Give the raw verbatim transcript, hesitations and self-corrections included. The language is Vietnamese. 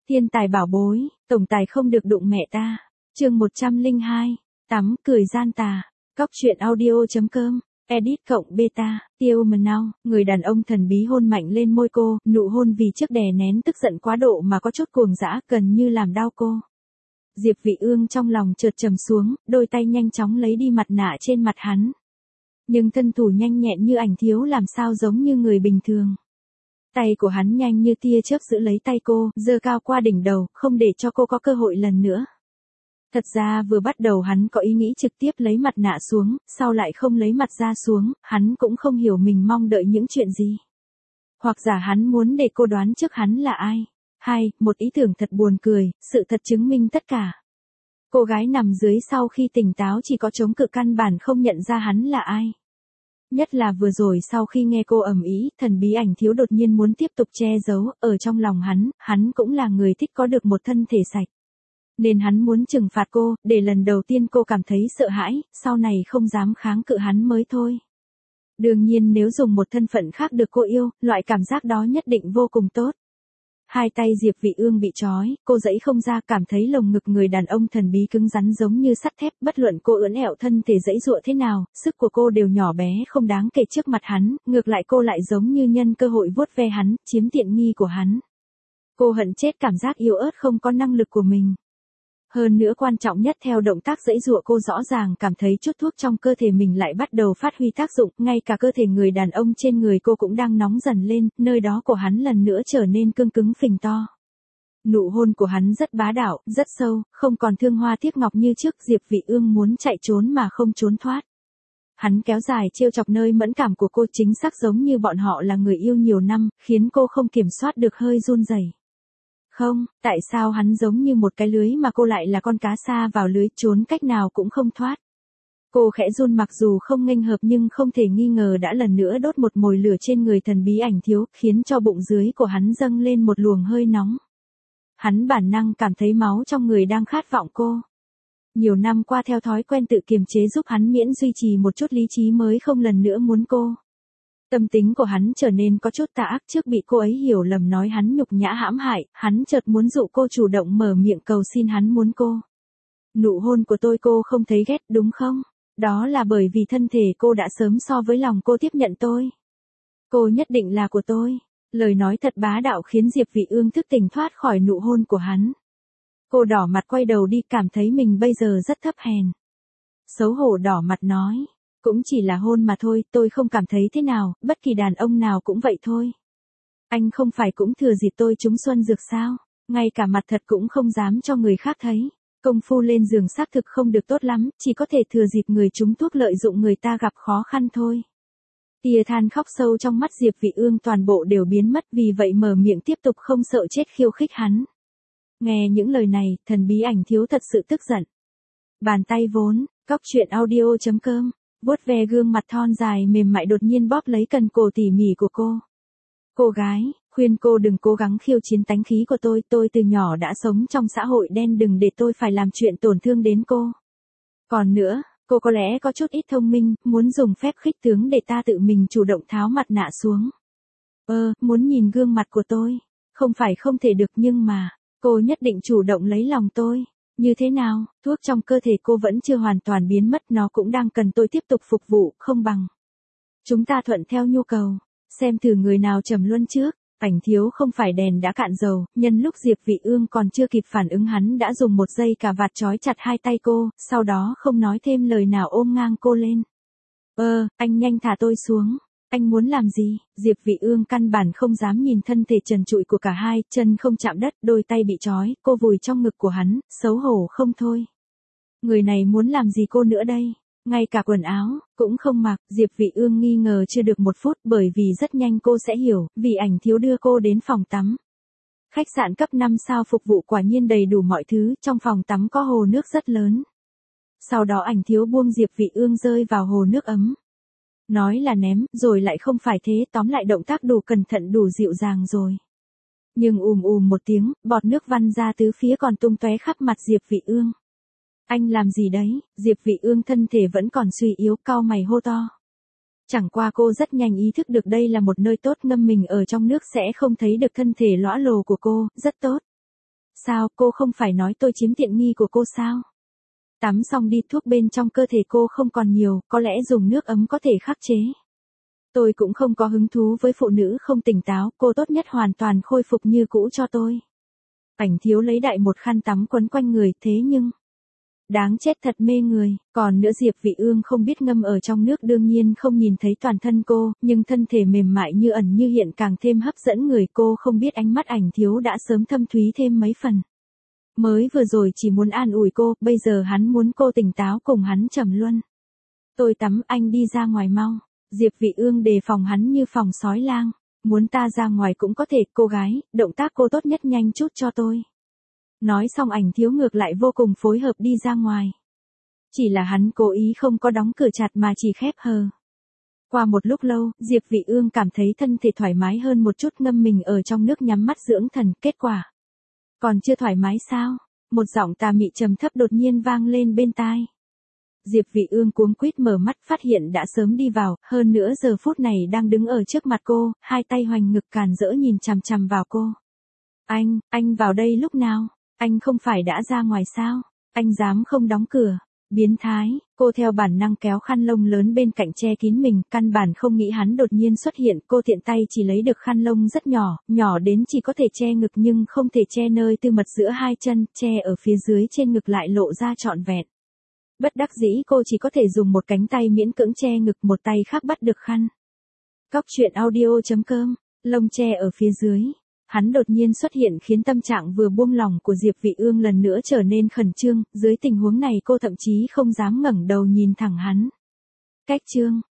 Thiên tài bảo bối, tổng tài không được đụng mẹ ta. Chương một trăm lẻ hai, tắm cười gian tà. Cóc truyện audio.com, edit cộng beta, tiêu mờ nào, người đàn ông thần bí hôn mạnh lên môi cô, nụ hôn vì trước đè nén tức giận quá độ mà có chút cuồng dã, gần như làm đau cô. Diệp Vị Ương trong lòng chợt trầm xuống, đôi tay nhanh chóng lấy đi mặt nạ trên mặt hắn. Nhưng thân thủ nhanh nhẹn như Ảnh Thiếu làm sao giống như người bình thường. Tay của hắn nhanh như tia chớp giữ lấy tay cô, giơ cao qua đỉnh đầu, không để cho cô có cơ hội lần nữa. Thật ra vừa bắt đầu hắn có ý nghĩ trực tiếp lấy mặt nạ xuống, sau lại không lấy mặt ra xuống, hắn cũng không hiểu mình mong đợi những chuyện gì. Hoặc giả hắn muốn để cô đoán trước hắn là ai. Hai, một ý tưởng thật buồn cười, sự thật chứng minh tất cả. Cô gái nằm dưới sau khi tỉnh táo chỉ có chống cự căn bản không nhận ra hắn là ai. Nhất là vừa rồi sau khi nghe cô ầm ĩ, thần bí Ảnh Thiếu đột nhiên muốn tiếp tục che giấu, ở trong lòng hắn, hắn cũng là người thích có được một thân thể sạch. Nên hắn muốn trừng phạt cô, để lần đầu tiên cô cảm thấy sợ hãi, sau này không dám kháng cự hắn mới thôi. Đương nhiên nếu dùng một thân phận khác được cô yêu, loại cảm giác đó nhất định vô cùng tốt. Hai tay Diệp Vị Ương bị trói, cô giãy không ra, cảm thấy lồng ngực người đàn ông thần bí cứng rắn giống như sắt thép, bất luận cô ưỡn ẹo thân thể giãy giụa thế nào, sức của cô đều nhỏ bé không đáng kể trước mặt hắn, ngược lại cô lại giống như nhân cơ hội vuốt ve hắn, chiếm tiện nghi của hắn. Cô hận chết cảm giác yếu ớt không có năng lực của mình. Hơn nữa quan trọng nhất theo động tác giãy giụa cô rõ ràng cảm thấy chút thuốc trong cơ thể mình lại bắt đầu phát huy tác dụng, ngay cả cơ thể người đàn ông trên người cô cũng đang nóng dần lên, nơi đó của hắn lần nữa trở nên cương cứng phình to. Nụ hôn của hắn rất bá đạo, rất sâu, không còn thương hoa tiếc ngọc như trước, Diệp Vị Ương muốn chạy trốn mà không trốn thoát. Hắn kéo dài trêu chọc nơi mẫn cảm của cô, chính xác giống như bọn họ là người yêu nhiều năm, khiến cô không kiểm soát được hơi run rẩy. Không, tại sao hắn giống như một cái lưới mà cô lại là con cá sa vào lưới, trốn cách nào cũng không thoát. Cô khẽ run, mặc dù không nghênh hợp nhưng không thể nghi ngờ đã lần nữa đốt một mồi lửa trên người thần bí Ảnh Thiếu, khiến cho bụng dưới của hắn dâng lên một luồng hơi nóng. Hắn bản năng cảm thấy máu trong người đang khát vọng cô. Nhiều năm qua theo thói quen tự kiềm chế giúp hắn miễn duy trì một chút lý trí mới không lần nữa muốn cô. Tâm tính của hắn trở nên có chút tà ác, trước bị cô ấy hiểu lầm nói hắn nhục nhã hãm hại, hắn chợt muốn dụ cô chủ động mở miệng cầu xin hắn muốn cô. Nụ hôn của tôi cô không thấy ghét đúng không? Đó là bởi vì thân thể cô đã sớm so với lòng cô tiếp nhận tôi. Cô nhất định là của tôi. Lời nói thật bá đạo khiến Diệp Vị Ương thức tỉnh thoát khỏi nụ hôn của hắn. Cô đỏ mặt quay đầu đi, cảm thấy mình bây giờ rất thấp hèn. Xấu hổ đỏ mặt nói. Cũng chỉ là hôn mà thôi, tôi không cảm thấy thế nào, bất kỳ đàn ông nào cũng vậy thôi. Anh không phải cũng thừa dịp tôi trúng xuân dược sao, ngay cả mặt thật cũng không dám cho người khác thấy. Công phu lên giường xác thực không được tốt lắm, chỉ có thể thừa dịp người trúng thuốc lợi dụng người ta gặp khó khăn thôi. Tia than khóc sâu trong mắt Diệp Vị Ương toàn bộ đều biến mất, vì vậy mở miệng tiếp tục không sợ chết khiêu khích hắn. Nghe những lời này, thần bí Ảnh Thiếu thật sự tức giận. Bàn tay vốn, cóc truyện audio.com, vuốt ve gương mặt thon dài mềm mại đột nhiên bóp lấy cần cổ tỉ mỉ của cô. Cô gái, khuyên cô đừng cố gắng khiêu chiến tánh khí của tôi, tôi từ nhỏ đã sống trong xã hội đen, đừng để tôi phải làm chuyện tổn thương đến cô. Còn nữa, cô có lẽ có chút ít thông minh, muốn dùng phép khích tướng để ta tự mình chủ động tháo mặt nạ xuống. Ơ, muốn nhìn gương mặt của tôi, không phải không thể được nhưng mà, cô nhất định chủ động lấy lòng tôi. Như thế nào, thuốc trong cơ thể cô vẫn chưa hoàn toàn biến mất, nó cũng đang cần tôi tiếp tục phục vụ, không bằng chúng ta thuận theo nhu cầu, xem thử người nào trầm luân trước. Ảnh Thiếu không phải đèn đã cạn dầu, nhân lúc Diệp Vị Ương còn chưa kịp phản ứng hắn đã dùng một dây cà vạt trói chặt hai tay cô, sau đó không nói thêm lời nào ôm ngang cô lên. Ơ, anh nhanh thả tôi xuống. Anh muốn làm gì? Diệp Vị Ương căn bản không dám nhìn thân thể trần trụi của cả hai, chân không chạm đất, đôi tay bị trói, cô vùi trong ngực của hắn, xấu hổ không thôi. Người này muốn làm gì cô nữa đây? Ngay cả quần áo, cũng không mặc, Diệp Vị Ương nghi ngờ chưa được một phút, bởi vì rất nhanh cô sẽ hiểu, vì Ảnh Thiếu đưa cô đến phòng tắm. Khách sạn cấp năm sao phục vụ quả nhiên đầy đủ mọi thứ, trong phòng tắm có hồ nước rất lớn. Sau đó Ảnh Thiếu buông Diệp Vị Ương rơi vào hồ nước ấm. Nói là ném, rồi lại không phải thế, tóm lại động tác đủ cẩn thận đủ dịu dàng rồi. Nhưng ùm ùm một tiếng, bọt nước văng ra tứ phía còn tung tóe khắp mặt Diệp Vị Ương. Anh làm gì đấy? Diệp Vị Ương thân thể vẫn còn suy yếu, cau mày hô to. Chẳng qua cô rất nhanh ý thức được đây là một nơi tốt, ngâm mình ở trong nước sẽ không thấy được thân thể lõa lồ của cô, rất tốt. Sao, cô không phải nói tôi chiếm tiện nghi của cô sao? Tắm xong đi, thuốc bên trong cơ thể cô không còn nhiều, có lẽ dùng nước ấm có thể khắc chế. Tôi cũng không có hứng thú với phụ nữ không tỉnh táo, cô tốt nhất hoàn toàn khôi phục như cũ cho tôi. Ảnh Thiếu lấy đại một khăn tắm quấn quanh người, thế nhưng... Đáng chết thật mê người, còn nữa Diệp Vị Ương không biết ngâm ở trong nước đương nhiên không nhìn thấy toàn thân cô, nhưng thân thể mềm mại như ẩn như hiện càng thêm hấp dẫn người, cô không biết ánh mắt Ảnh Thiếu đã sớm thâm thúy thêm mấy phần. Mới vừa rồi chỉ muốn an ủi cô, bây giờ hắn muốn cô tỉnh táo cùng hắn trầm luân. Tôi tắm, anh đi ra ngoài mau. Diệp Vị Ương đề phòng hắn như phòng sói lang. Muốn ta ra ngoài cũng có thể, cô gái, động tác cô tốt nhất nhanh chút cho tôi. Nói xong Ảnh Thiếu ngược lại vô cùng phối hợp đi ra ngoài. Chỉ là hắn cố ý không có đóng cửa chặt mà chỉ khép hờ. Qua một lúc lâu, Diệp Vị Ương cảm thấy thân thể thoải mái hơn một chút, ngâm mình ở trong nước nhắm mắt dưỡng thần, kết quả. Còn chưa thoải mái sao? Một giọng tà mị trầm thấp đột nhiên vang lên bên tai. Diệp Vị Ương cuống quýt mở mắt, phát hiện đã sớm đi vào, hơn nữa giờ phút này đang đứng ở trước mặt cô, hai tay hoành ngực càn rỡ nhìn chằm chằm vào cô. Anh, anh vào đây lúc nào? Anh không phải đã ra ngoài sao? Anh dám không đóng cửa? Biến thái, cô theo bản năng kéo khăn lông lớn bên cạnh che kín mình, căn bản không nghĩ hắn đột nhiên xuất hiện, cô tiện tay chỉ lấy được khăn lông rất nhỏ, nhỏ đến chỉ có thể che ngực nhưng không thể che nơi tư mật giữa hai chân, che ở phía dưới trên ngực lại lộ ra trọn vẹn. Bất đắc dĩ cô chỉ có thể dùng một cánh tay miễn cưỡng che ngực, một tay khác bắt được khăn. Cóc truyện audio chấm com, lông che ở phía dưới. Hắn đột nhiên xuất hiện khiến tâm trạng vừa buông lỏng của Diệp Vị Ương lần nữa trở nên khẩn trương, dưới tình huống này cô thậm chí không dám ngẩng đầu nhìn thẳng hắn. Cách chương